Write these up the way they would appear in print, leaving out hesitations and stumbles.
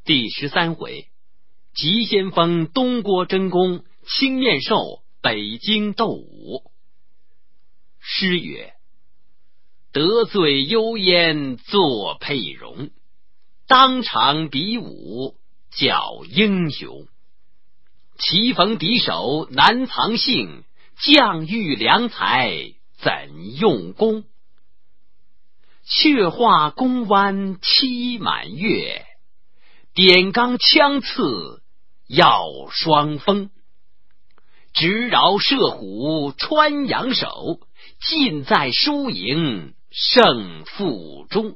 第13回，急先锋东郭真公，青面兽北京斗武。诗曰：得罪幽燕作佩戎，当场比武叫英雄。棋逢敌手难藏性，将遇良才怎用功？却话弓弯期满月，点钢枪刺要双锋。直饶射虎穿杨手，尽在输赢胜负中。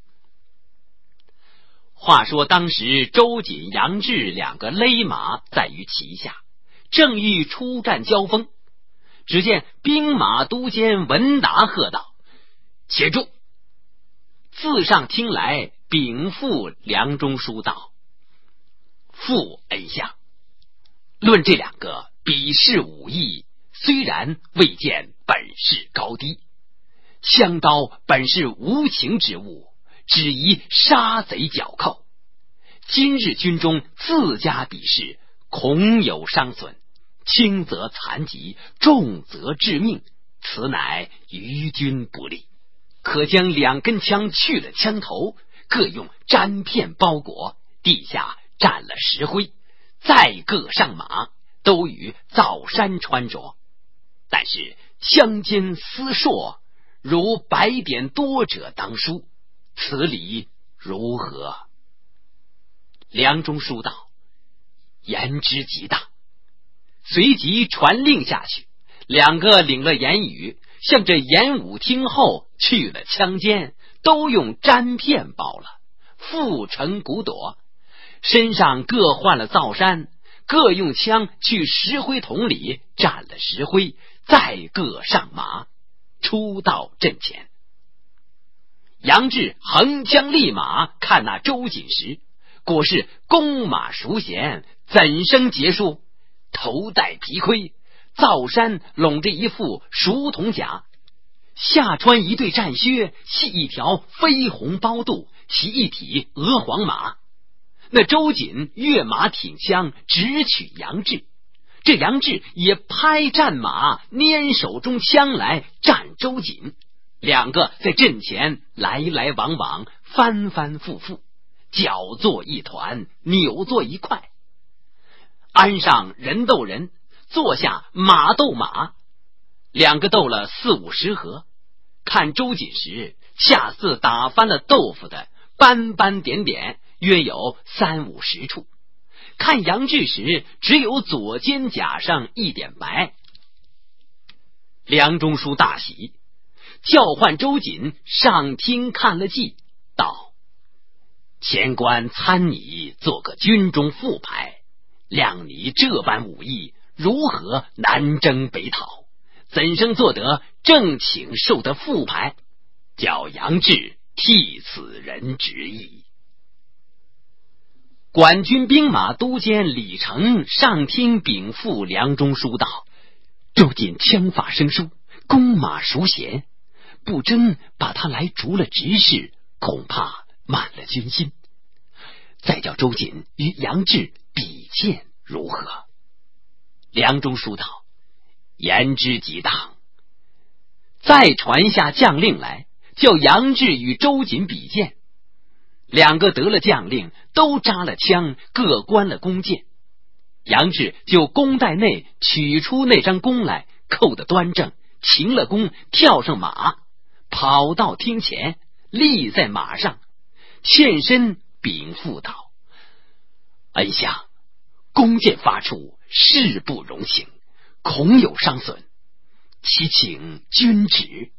话说当时周瑾、杨志两个勒马在于旗下，正欲出战交锋，只见兵马都监文达喝道：且住！自上听来，禀赋梁中书道：父恩相，论这两个比试武艺，虽然未见本事高低，枪刀本是无情之物，只宜杀贼剿寇。今日军中自家比试，恐有伤损，轻则残疾，重则致命，此乃于军不利。可将两根枪去了枪头，各用毡片包裹，地下蘸了石灰，再各上马，都与皂衫穿着。但是枪尖丝硕，如白点多者当书，此理如何？梁中书道：言之极当。随即传令下去，两个领了言语，向这演武厅后去了枪尖，都用毡片包了，覆成骨朵，身上各换了皂衫，各用枪去石灰桶里蘸了石灰，再各上马，出到阵前。杨志横枪立马看那周瑾时，果是弓马熟娴，怎生结束？头戴皮盔，皂衫拢着一副熟铜甲，下穿一对战靴，系一条绯红包肚，骑一匹鹅黄马。那周瑾跃马挺枪，直取杨志。这杨志也拍战马，拈手中枪来战周瑾。两个在阵前来来往往，翻翻复复，搅作一团，扭作一块。鞍上人斗人，坐下马斗马，两个斗了40-50合。看周瑾时，恰似打翻了豆腐的斑斑点点，约有30-50处。看杨志时，只有左肩甲上一点白。梁中书大喜，叫唤周瑾上厅看了计，道：前官参你做个军中副牌，谅你这般武艺，如何南征北讨？怎生做得正请受得副牌？叫杨志替此人执意。管军兵马都监李成上听禀赋梁中书道：周瑾枪法生疏，弓马熟娴，不争把他来逐了职事，恐怕慢了军心。再叫周瑾与杨志比剑如何？梁中书道：言之极当。再传下将令来，叫杨志与周瑾比剑。两个得了将令，都扎了枪，各关了弓箭。杨志就弓袋内取出那张弓来，扣得端正，擎了弓，跳上马，跑到厅前，立在马上，欠身禀赋道：恩相，弓箭发出，势不容情，恐有伤损，祈请君旨。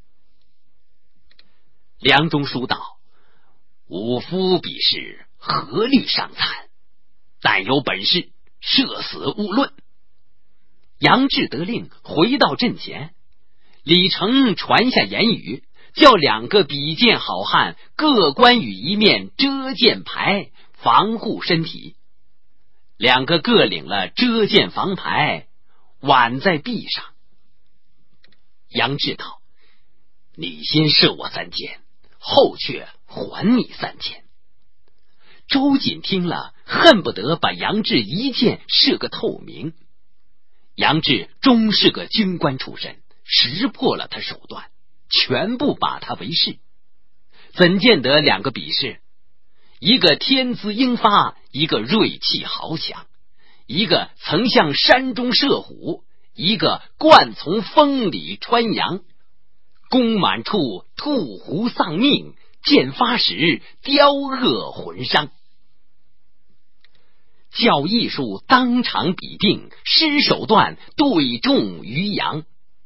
梁中书道：武夫比试，何虑伤残？但有本事，射死勿论。杨志得令，回到阵前。李成传下言语，叫两个比剑好汉各关羽一面遮箭牌，防护身体。两个各领了遮箭防牌，挽在臂上。杨志道：你先射我3箭，后却还你3箭。 周瑾听了，恨不得把杨志一箭射个透明。杨志终是个军官出身，识破了他手段，全部把他为是。怎见得两个比试？一个天资英发，一个锐气豪强，一个曾向山中射虎，一个惯从风里穿杨。弓满处，兔狐丧命；箭发时，雕恶魂伤。教艺术当场比定，施手段对中于阳。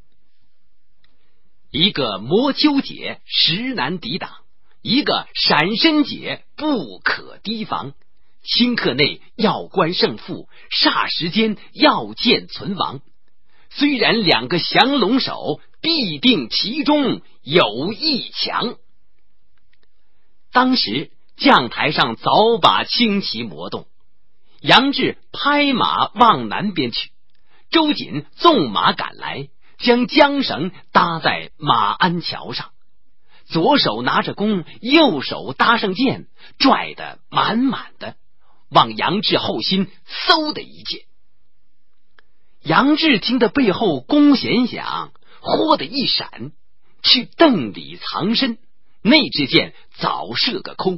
一个磨丘解实难抵挡，一个闪身解不可提防。顷刻内要观胜负，霎时间要见存亡。虽然两个降龙手，必定其中有一强。当时将台上早把轻骑磨动，杨志拍马往南边去，周瑾纵马赶来，将缰绳搭在马鞍桥上，左手拿着弓，右手搭上箭，拽得满满的，往杨志后心嗖的一箭。杨志听得背后弓弦响，豁的一闪，去邓里藏身，那支箭早射个空。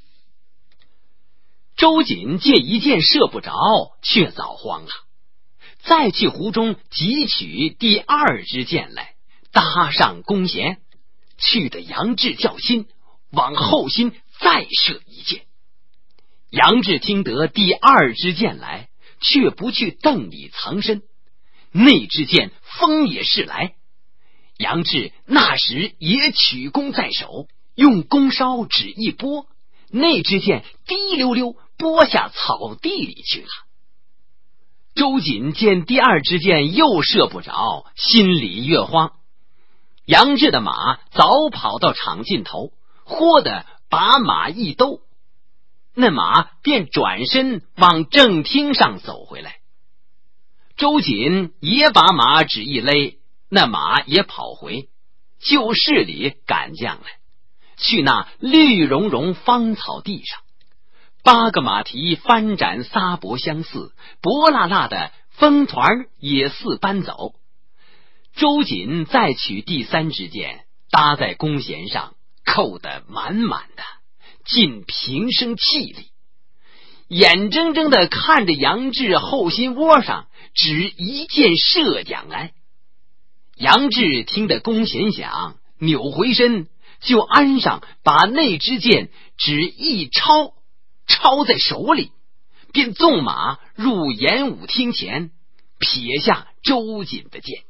周瑾见一箭射不着，却早慌了，再去湖中汲取第二支箭来，搭上弓弦，去得杨志叫心，往后心再射一箭。杨志听得第二支箭来，却不去邓里藏身，那支箭风也是来。杨志那时也取弓在手，用弓梢只一拨，那支箭滴溜溜拨下草地里去了。周瑾见第二支箭又射不着，心里越慌。杨志的马早跑到场尽头，豁的把马一兜，那马便转身往正厅上走回来。周瑾也把马只一勒，那马也跑回，就市里赶将来，去那绿茸茸芳草地上，8个马蹄翻展撒脖相似，薄辣辣的风团也似搬走。周瑾再取第3支箭，搭在弓弦上，扣得满满的，尽平生气力，眼睁睁的看着杨志后心窝上只一箭射将来。杨志听得弓弦响，扭回身就鞍上，把那支箭只一抄在手里，便纵马入演武厅前，撇下周瑾的箭。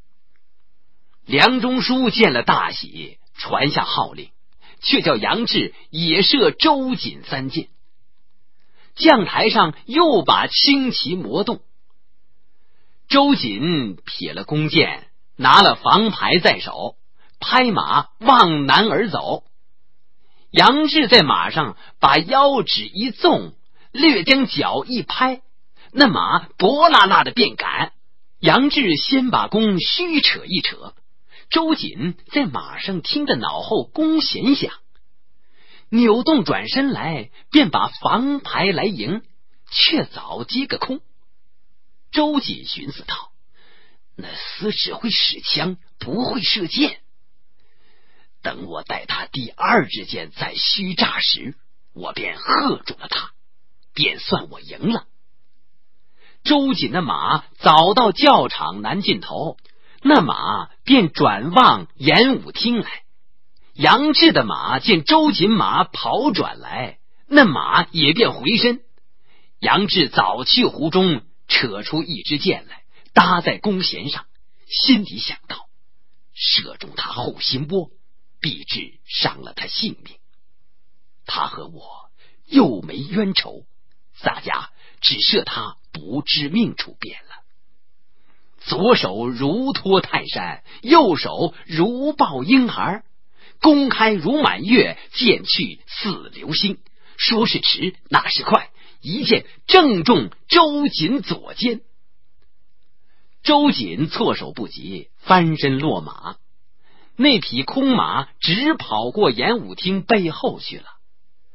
梁中书见了大喜，传下号令，却叫杨志也射周瑾3箭。将台上又把轻骑磨动，周瑾撇了弓箭，拿了防牌在手，拍马往南而走。杨志在马上把腰指一纵，略将脚一拍，那马薄辣辣的便赶。杨志先把弓虚扯一扯，周瑾在马上听得脑后弓弦响，扭动转身来，便把防牌来迎，却早接个空。周瑾寻思道：那厮只会使枪，不会射箭，等我待他第2支箭在虚炸时，我便喝住了他，便算我赢了。周瑾的马早到教场南尽头，那马便转往演武厅来。杨志的马见周瑾马跑转来，那马也便回身。杨志早去湖中扯出一支箭来，搭在弓弦上，心里想到：射中他后心窝，必致伤了他性命。他和我又没冤仇，洒家只射他不致命处便了。左手如托泰山，右手如抱婴孩，弓开如满月，箭去似流星。说是迟，那是快，一箭正中周瑾左肩。周瑾措手不及，翻身落马，那匹空马直跑过演武厅背后去了。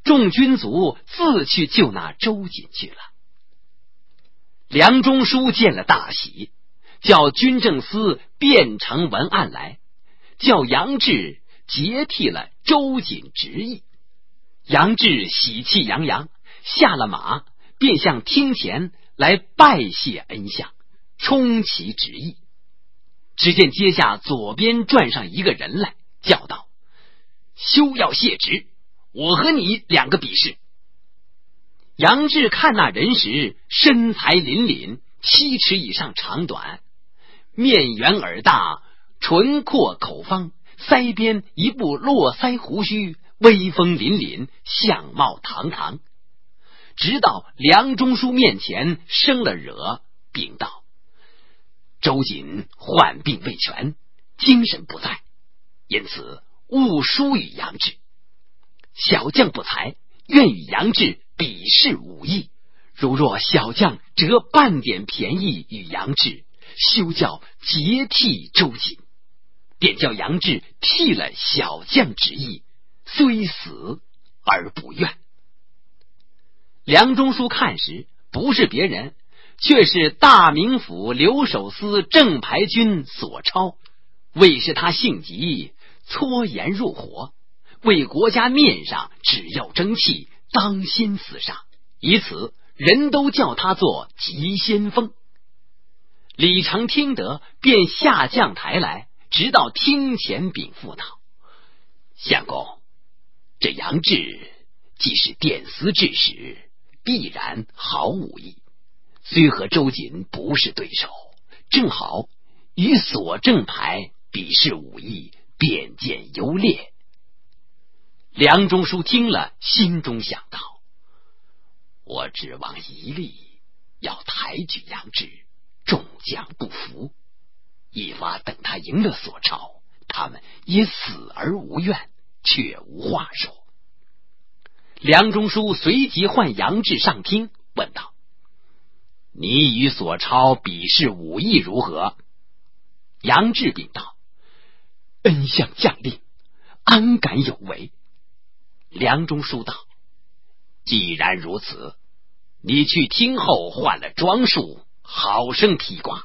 众军卒自去救那周瑾去了。梁中书见了大喜，叫军政司变成文案来，叫杨志接替了周瑾职役。杨志喜气洋洋，下了马，便向厅前来拜谢恩相，充其职役。只见阶下左边转上一个人来，叫道：休要谢职，我和你两个比试。杨志看那人时，身材凛凛，7尺以上长短，面圆耳大，唇阔口方，腮边一部络腮胡须，威风凛凛，相貌堂堂。直到梁中书面前生了惹，禀道：周瑾患病未全，精神不在，因此勿疏于杨志。小将不才，愿与杨志比试武艺，如若小将折半点便宜与杨志，休叫接替周瑾。便叫杨志替了小将之意，虽死而不愿。梁中书看时，不是别人，却是大名府留守司正牌军索超，为是他性急，搓盐入火，为国家面上只要争气，当先死上，以此人都叫他做急先锋。李成听得，便下将台来，直到厅前禀赋道：相公，这杨志既是殿司制使，必然好武艺，虽和周瑾不是对手，正好与所正牌比试武艺，便见优劣。梁中书听了，心中想到：我指望一力要抬举杨志，众将不服，一发等他赢了索超，他们也死而无怨，却无话说。梁中书随即唤杨志上厅，问道：你与索超比试武艺如何？杨志禀道：恩相将令，安敢有违？梁中书道：既然如此，你去厅后换了装束，好生披挂。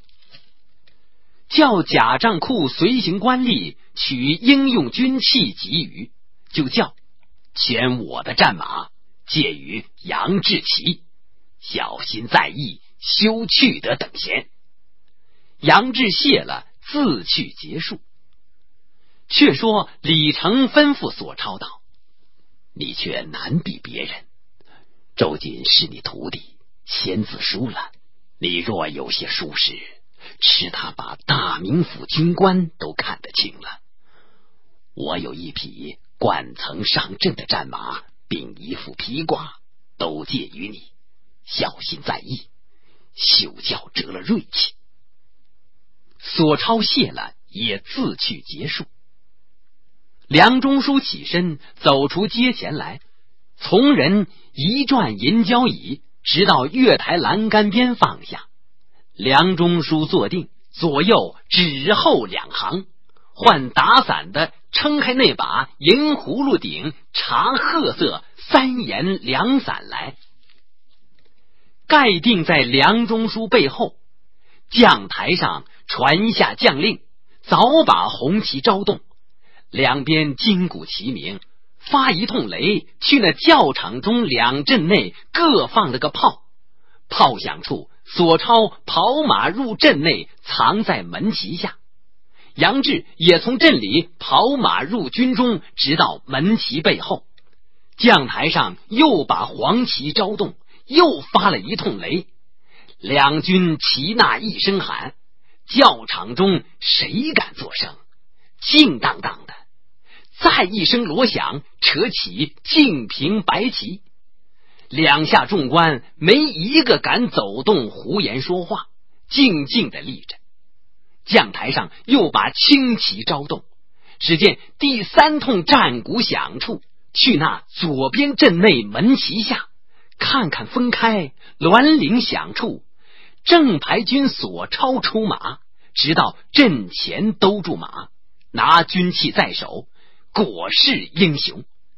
叫贾帐库随行官吏取应用军器给予，就叫牵我的战马借与杨志骑，小心在意，休去得等闲。杨志谢了，自去结束。却说李成吩咐索超道：你却难比别人，周瑾是你徒弟，先自输了，你若有些疏失，使他把大名府军官都看得清了。我有一匹惯曾上阵的战马，并一副披挂，都借于你，小心在意，休教折了锐气。索超谢了，也自去结束。梁中书起身走出街前来，从人一转银交椅，直到月台栏杆边放下。梁中书坐定，左右指后两行，换打伞的撑开那把银葫芦顶茶褐色3檐凉伞来，盖定在梁中书背后。将台上传下将令，早把红旗招动，两边金鼓齐鸣，发一通雷，去那教场中2阵内各放了个炮。炮响处，索超跑马入阵内，藏在门旗下。杨志也从阵里跑马入军中，直到门旗背后。将台上又把黄旗招动，又发了一通雷，两军齐呐一声喊，教场中谁敢作声？静当当的。再一声锣响，扯起净平白旗。两下众官没一个敢走动胡言说话，静静地立着。将台上又把青旗招动，只见第3通战鼓响处，去那左边阵内门旗下，看看分开，銮铃响处，正牌军索超出马，直到阵前兜住马，拿军器在手，果是英雄。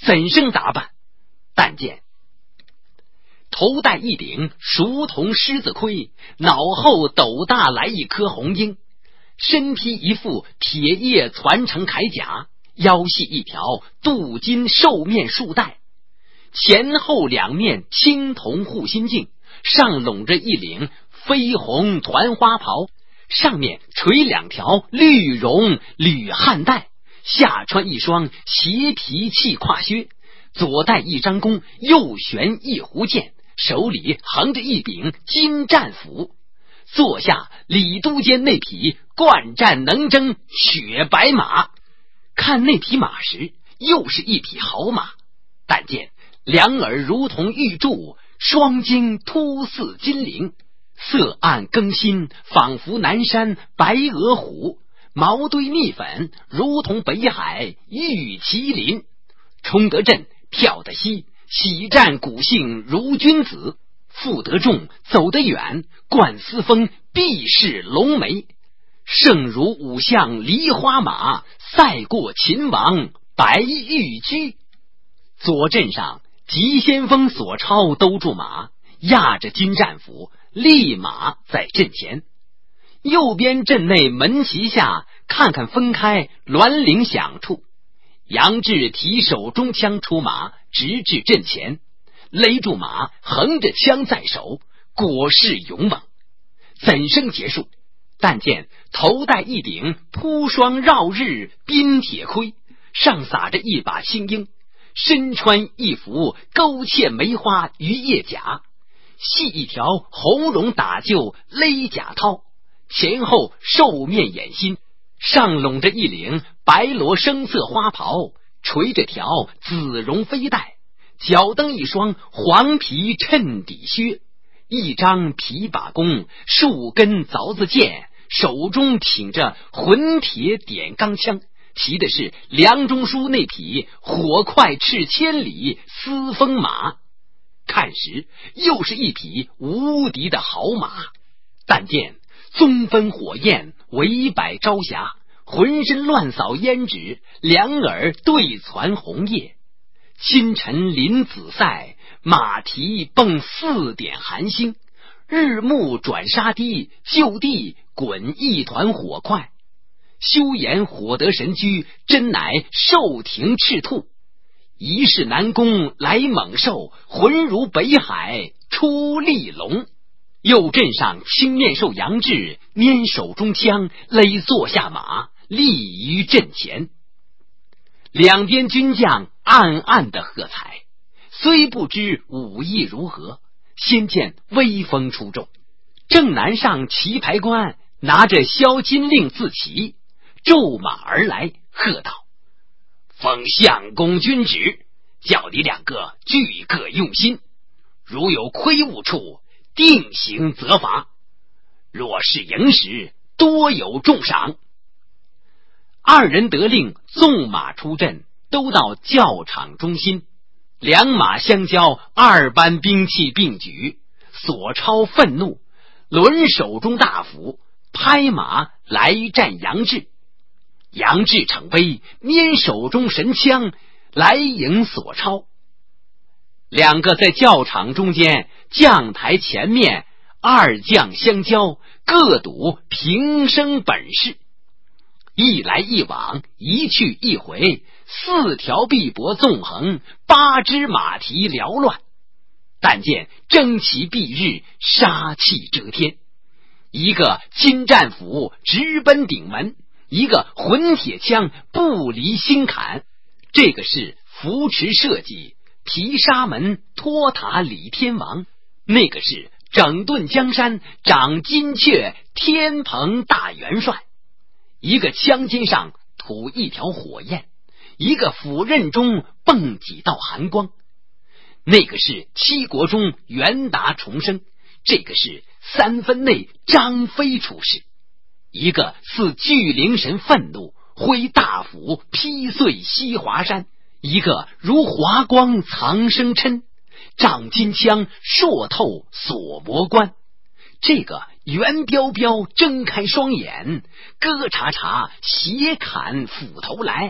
怎生打扮？但见头戴一顶熟铜狮子盔，脑后斗大来一颗红缨，身披一副铁叶攒成铠甲，腰系一条镀金兽面束带，前后两面青铜护心镜，上拢着一领绯红团花袍，上面垂两条绿绒履汉带，下穿一双斜皮气胯靴，左戴一张弓，右悬一壶箭，手里横着一柄金战斧，坐下李都监那匹惯战能征雪白马。看那匹马时，又是一匹好马，但见两耳如同玉柱，双睛突似金铃，色暗更新，仿佛南山白额虎，毛堆蜜粉，如同北海玉麒麟。冲得阵，跳得西，喜战鼓性如君子，负得重，走得远，冠丝风，必是龙眉，胜如五象梨花马，赛过秦王白玉驹。左阵上急先锋索超兜住马，压着金战斧，立马在阵前。右边阵内门旗下，看看分开銮铃响处，杨志提手中枪出马，直至阵前，勒住马，横着枪在手，果是勇猛。怎生结束？但见头戴一顶铺霜绕日冰铁盔，上撒着一把青缨，身穿一副勾芡梅花鱼叶甲，系一条红绒打旧勒甲绦，前后兽面掩心，上拢着一领白罗生色花袍，垂着条紫绒飞带，脚蹬一双黄皮衬底靴，一张琵琶弓，数根凿子剑，手中挺着浑铁点钢枪，骑的是梁中书那匹火快赤千里丝风马。看时又是一匹无敌的好马，但见棕分火焰，围摆朝霞，浑身乱扫胭脂，两耳对攒红叶，清晨临紫塞，马蹄蹦4点寒星，日暮转沙堤，就地滚一团火块，休言火得神驹，真乃兽庭赤兔，一世南宫来猛兽，浑如北海出利龙。右阵上青面兽杨志拈手中枪，勒坐下马，立于阵前。两边军将暗暗的喝彩，虽不知武艺如何，先见威风出众。正南上旗牌官拿着销金令自旗，骤马而来，喝道：奉相公军旨，叫你两个俱各用心，如有亏误处，定刑责罚，若是赢时，多有重赏。二人得令，纵马出阵，都到教场中心，两马相交，二班兵器并举。索超愤怒，抡手中大斧，拍马来战杨志。杨志逞威，拈手中神枪来迎索超。两个在教场中间，将台前面，二将相交，各赌平生本事。一来一往，一去一回，4条臂膊纵横，8只马蹄缭乱。但见争奇蔽日，杀气遮天。一个金战斧直奔顶门，一个混铁枪不离心坎。这个是扶持社稷毗沙门托塔李天王，那个是整顿江山掌金阙天蓬大元帅。一个枪尖上吐一条火焰，一个斧刃中蹦几道寒光。那个是七国中元达重生，这个是3分内张飞出世。一个似巨灵神愤怒，挥大斧劈碎西华山，一个如华光藏生琛，掌金枪硕透锁魔关。这个袁彪彪睁开双眼，哥查查斜砍斧头来，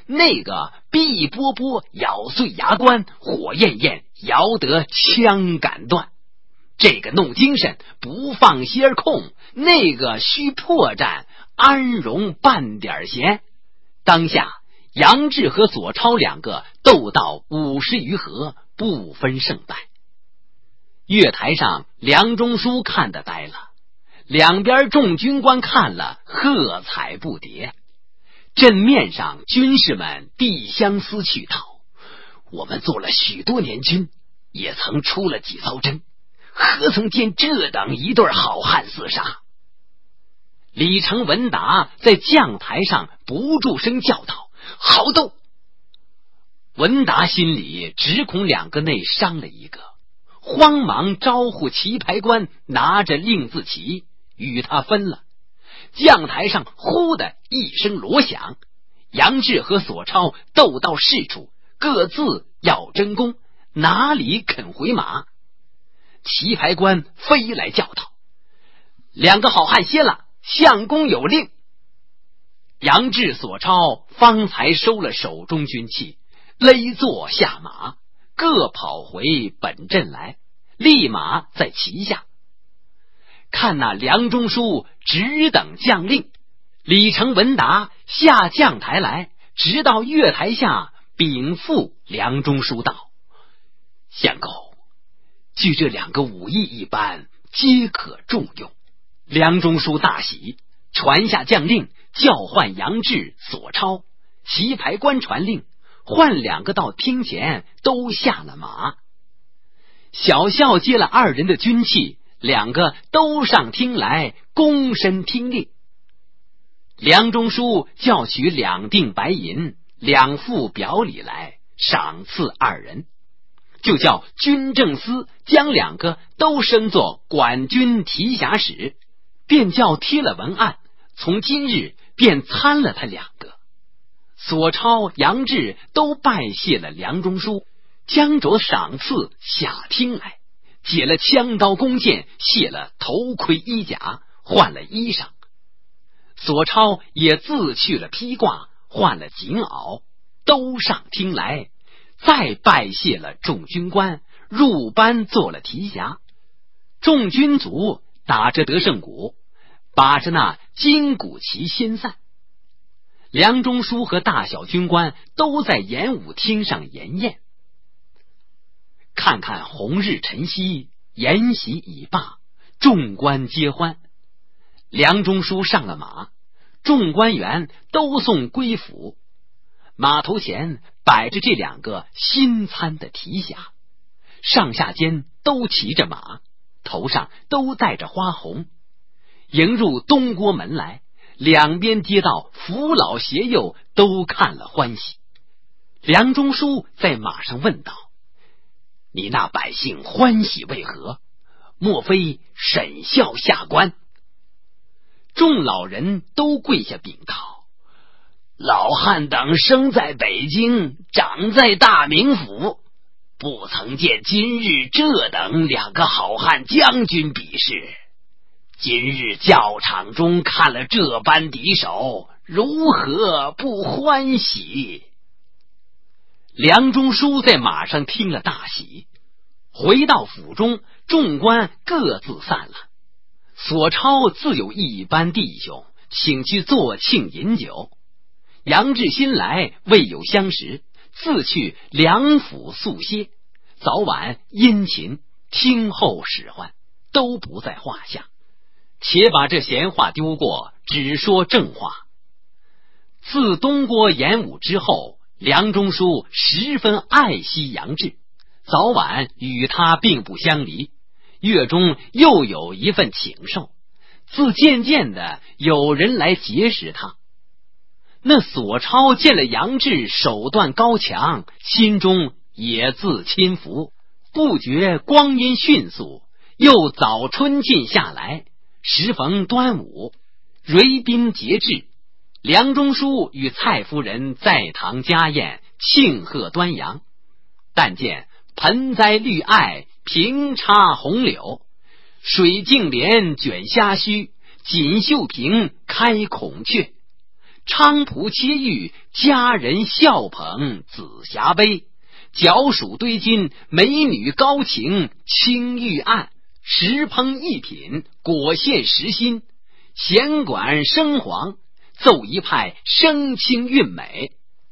那个碧波波咬碎牙关，火焰焰摇得枪杆断。这个弄精神不放心儿空，那个需破绽安容半点闲。当下杨志和索超两个斗到50余合，不分胜败。月台上梁中书看得呆了，两边众军官看了喝彩不迭。阵面上军士们递相思去讨，我们做了许多年军，也曾出了几遭征，何曾见这等一对好汉厮杀。李成文达在将台上不住声叫道：好斗！文达心里只恐两个内伤了一个，慌忙招呼棋牌官拿着令字旗与他分了。将台上呼的一声锣响，杨志和索超斗到是处，各自要争功，哪里肯回马。棋牌官飞来叫道：两个好汉歇了，相公有令。杨志索超方才收了手中军器，勒坐下马，各跑回本阵来，立马在旗下。看那梁中书只等将令，李成文达下将台来，直到月台下禀赋梁中书道：相公，据这两个武艺一般，皆可重用。梁中书大喜，传下将令，叫唤杨志、索超。棋牌官传令，唤两个到厅前，都下了马。小校接了二人的军器，两个都上厅来，躬身听令。梁中书叫取2锭白银，2副表里来，赏赐二人，就叫军政司将两个都升作管军提辖使，便叫贴了文案，从今日便参了他两个。索超、杨志都拜谢了梁中书，将着赏赐下厅来，解了枪刀弓箭，卸了头盔衣甲，换了衣裳。索超也自去了披挂，换了锦袄，都上厅来，再拜谢了众军官，入班做了提辖。众军卒打着得胜鼓，把着那金鼓旗先散。梁中书和大小军官都在演武厅上筵宴。看看红日晨曦，筵席已罢，众官皆欢。梁中书上了马，众官员都送归府。马头前摆着这两个新参的提辖，上下间都骑着马，头上都戴着花红。迎入东郭门来，两边街道扶老携幼都看了欢喜。梁中书在马上问道：你那百姓欢喜为何？莫非审校下官？众老人都跪下禀道：老汉等生在北京，长在大名府，不曾见今日这等两个好汉将军比试。今日教场中看了这般敌手，如何不欢喜？梁中书在马上听了大喜。回到府中，众官各自散了。索超自有一班弟兄，请去坐庆饮酒。杨志新来未有相识，自去梁府宿歇，早晚殷勤听候使唤，都不在话下。且把这闲话丢过，只说正话。自东郭演武之后，梁中书十分爱惜杨志，早晚与他并不相离，月中又有一份请受，自渐渐的有人来结识他。那索超见了杨志手段高强，心中也自亲服，不觉光阴迅速，又早春尽下来，时逢端午，蕤宾节制，梁中书与蔡夫人在堂家宴，庆贺端阳。但见盆栽绿艾，平插红柳，水镜帘卷虾须，锦绣屏开孔雀。 菖蒲切玉，佳人笑捧紫霞杯。角黍堆金，美女高擎青玉案。石烹一品，果献实心。弦管生黄，奏一派声清韵美。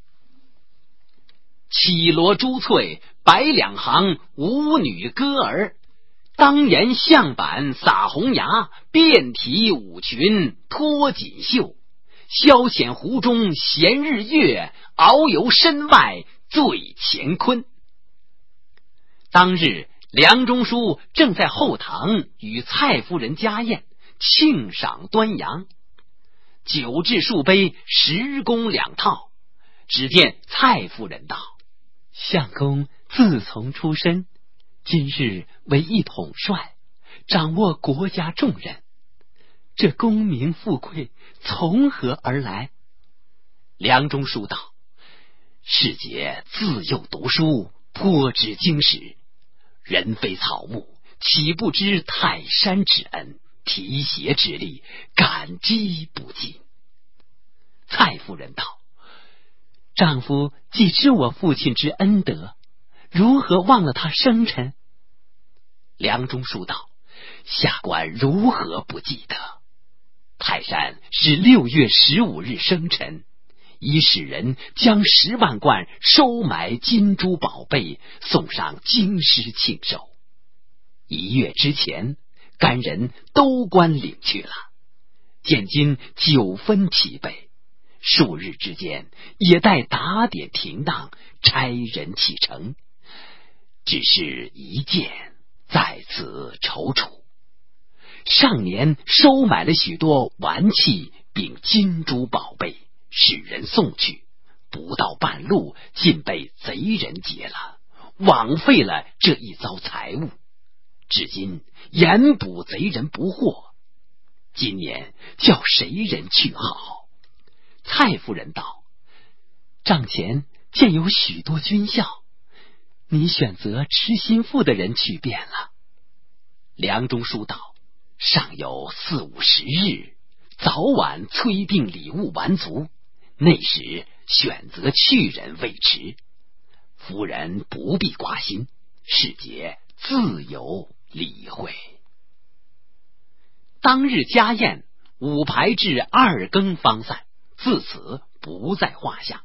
绮罗珠翠，百两行，舞女歌儿。当檐象板撒红牙，遍体舞裙脱锦绣。消遣湖中闲日月，遨游身外醉乾坤。当日梁中书正在后堂与蔡夫人家宴，庆赏端阳，酒至数杯，10公2套。只见蔡夫人道：相公自从出身，今日为一统帅，掌握国家重任，这功名富贵从何而来？梁中书道：世杰自幼读书，颇知经史，人非草木，岂不知泰山之恩，提携之力，感激不尽。蔡夫人道：丈夫既知我父亲之恩德，如何忘了他生辰？梁中书道：下官如何不记得？泰山是6月15日生辰，已使人将10万贯收买金珠宝贝，送上京师庆寿。1月之前，干人都官领去了。现今9分齐备，数日之间也待打点停当，差人启程。只是一件，在此踌躇。上年收买了许多玩器并金珠宝贝，使人送去，不到半路竟被贼人劫了，枉费了这一遭财物。至今严捕贼人不获，今年叫谁人去好？蔡夫人道：帐前见有许多军校，你选择吃心腹的人去便了。梁中书道：尚有4、50日，早晚催并礼物完足，那时选择去人未迟。夫人不必挂心，世杰自有理会。当日家宴5排至2更方散，自此不在话下。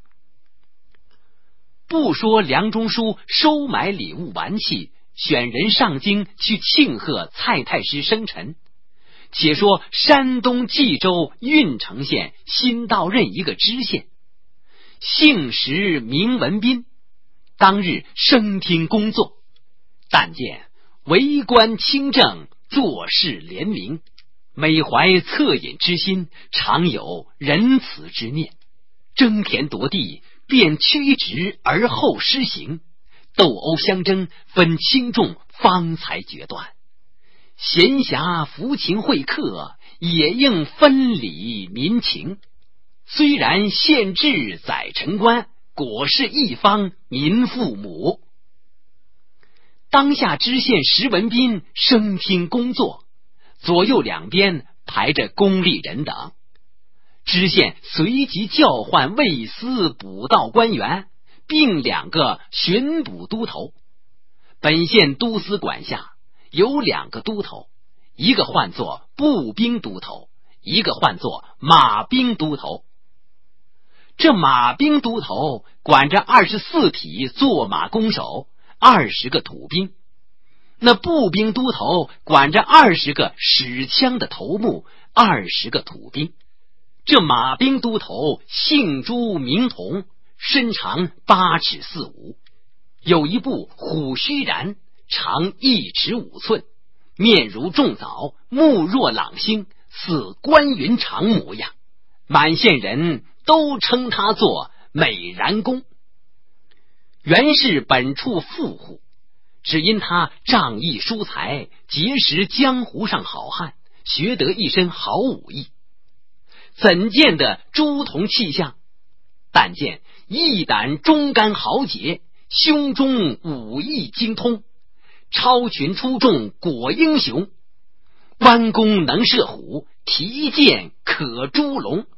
不说梁中书收买礼物玩器，选人上京去庆贺蔡太师生辰，且说山东济州郓城县新到任一个知县，姓石名文彬，当日升听工作，但见为官清正，做事廉明，每怀恻隐之心，常有仁慈之念，争田夺地，便屈直而后施行，斗殴相争，分轻重，方才决断。闲暇抚琴会客，也应分理民情。虽然县治宰臣官，果是一方民父母。当下知县石文彬升听工作，左右两边排着公吏人等。知县随即叫唤卫司捕道官员，并2个巡捕都头。本县都司管下有2个都头，一个唤作步兵都头，一个唤作马兵都头。这马兵都头管着24匹坐马弓手，20个土兵；那步兵都头管着20个使枪的头目，20个土兵。这马兵都头姓朱名同，身长8尺4五，有一部虎须髯，长1尺5寸，面如重枣，目若朗星，似关云长模样。满县人都称他做美髯公。原是本处富户，只因他仗义疏财，结识江湖上好汉，学得一身好武艺。怎见得朱同气象？但见一胆忠肝豪杰，胸中武艺精通，超群出众果英雄。弯弓能射虎，提剑可诛龙，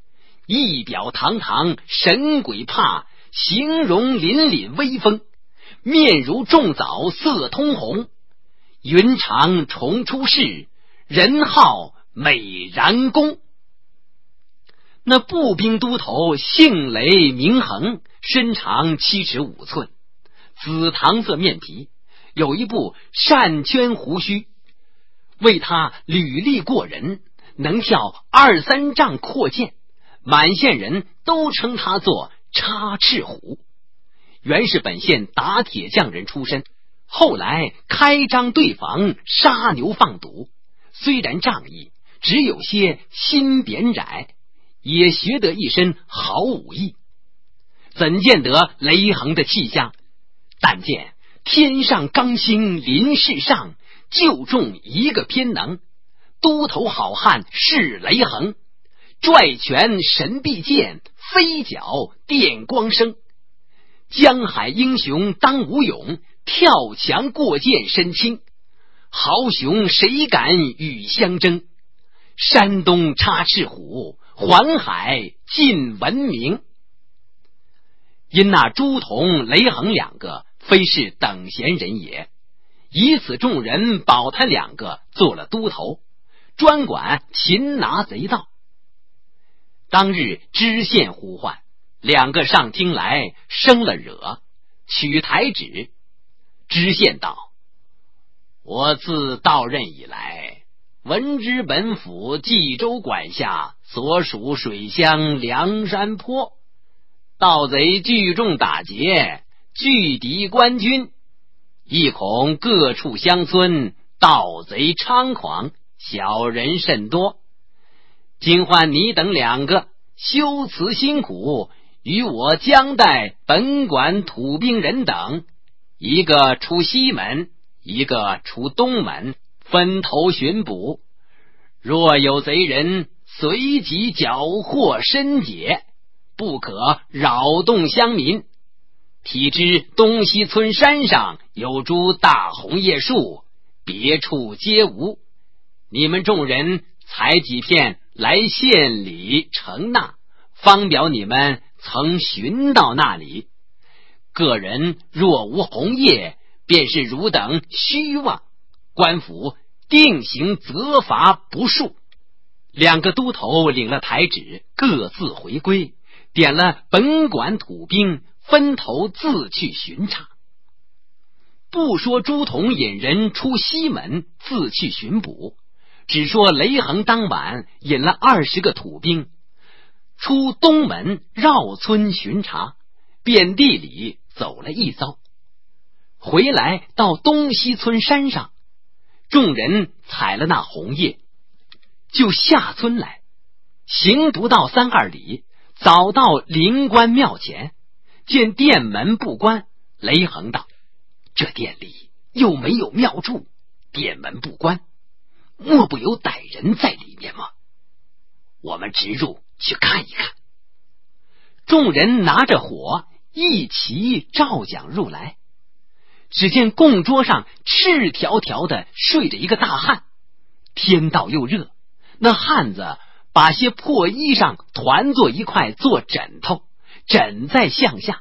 仪表堂堂，神鬼怕，形容凛凛威风，面如重枣，色通红，云长重出世，人号美髯公。那步兵都头姓雷名衡，身长7尺5寸，紫糖色面皮，有一部扇圈胡须，为他履历过人，能跳2、3丈阔涧，满县人都称他做插翅虎。原是本县打铁匠人出身，后来开张对坊，杀牛放赌，虽然仗义，只有些心扁窄，也学得一身好武艺。怎见得雷衡的气象？但见天上刚星临世上，就中一个偏能，都头好汉是雷衡，拽拳神臂剑，飞脚电光生。江海英雄当武勇，跳墙过涧身轻，豪雄谁敢与相争？山东插翅虎，环海尽闻名。因那朱仝、雷衡2个非是等闲人也，以此众人保他2个做了都头，专管擒拿贼盗。当日知县呼唤，2个上厅来，生了惹，取台旨。知县道：我自到任以来，闻知本府冀州管辖所属水乡梁山坡，盗贼聚众打劫，拒敌官军，亦恐各处乡村盗贼猖狂，小人甚多。今唤你等2个修辞辛苦，与我将带本管土兵人等，一个出西门，一个出东门，分头巡捕。若有贼人随即缴获申解，不可扰动乡民。体知东西村山上有株大红叶树，别处皆无。你们众人采几片来县里呈纳，方表你们曾寻到那里。个人若无红叶，便是汝等虚妄，官府定行责罚不恕。2个都头领了台旨，各自回归，点了本管土兵，分头自去巡查。不说朱仝引人出西门自去巡捕，只说雷衡当晚引了20个土兵出东门绕村巡查，遍地里走了一遭，回来到东西村山上，众人采了那红叶，就下村来，行不到3、2里，早到灵官庙前，见殿门不关。雷衡道：这殿里又没有庙祝，殿门不关，莫不有歹人在里面吗？我们直入去看一看。众人拿着火一齐照讲入来，只见供桌上赤条条的睡着一个大汉，天道又热，那汉子把些破衣裳团作一块做枕头，枕在项下，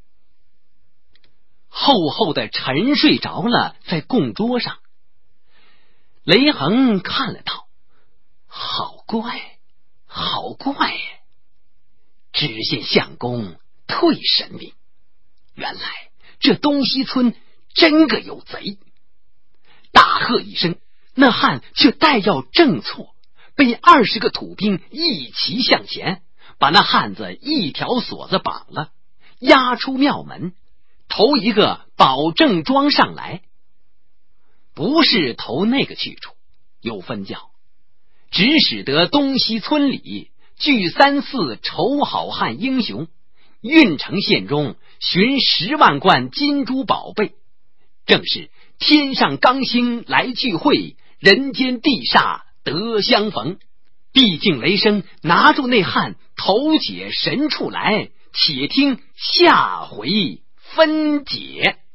厚厚的沉睡着了在供桌上。雷衡看了道：好怪，好怪呀！知县相公退神明，原来这东西村真个有贼。大喝一声，那汉却待要正错，被20个土兵一齐向前，把那汉子一条锁子绑了，押出庙门，投一个保正庄上来。不是投那个去处，有分教，只使得东西村里聚3、4仇好汉英雄，郓城县中寻10万贯金珠宝贝，正是天上刚星来聚会，人间地煞得相逢。毕竟雷声拿住那汉，头解神处来，且听下回分解。